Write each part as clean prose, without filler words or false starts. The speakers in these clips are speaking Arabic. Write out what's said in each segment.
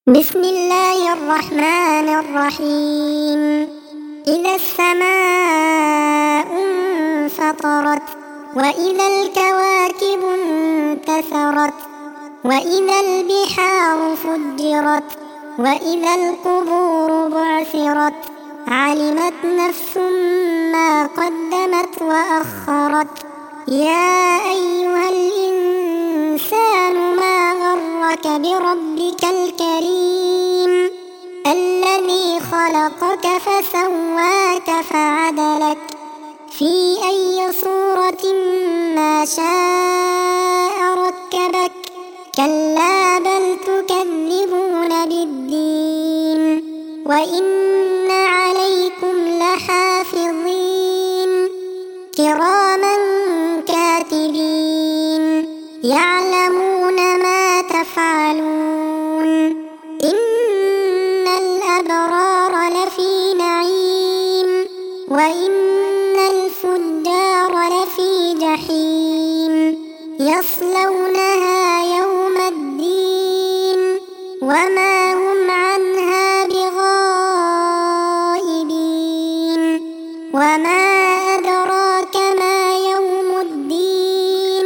بسم الله الرحمن الرحيم. إذا السماء انفطرت وإذا الكواكب انتثرت وإذا البحار فجرت وإذا القبور بعثرت علمت نفس ما قدمت وأخرت. يا أيها الإنسان ما غرك بربك الكريم الذي خلقك فسواك فعدلك في أي صورة ما شاء ركبك. كلا بل تكذبون بالدين وإن عليكم لحافظين كراما كاتبين يعلمون ما تفعلون. إن الأبرار لفي نعيم وإن الفجار لفي جحيم يصلونها يوم الدين وما هم عنها بغائبين. وما أدراك ما يوم الدين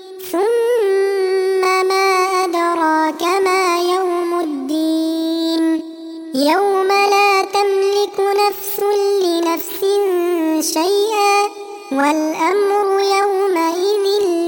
ثم ما أدراك ما يوم الدين يوم لا تملك نفس لنفس شيئا والأمر يومئذ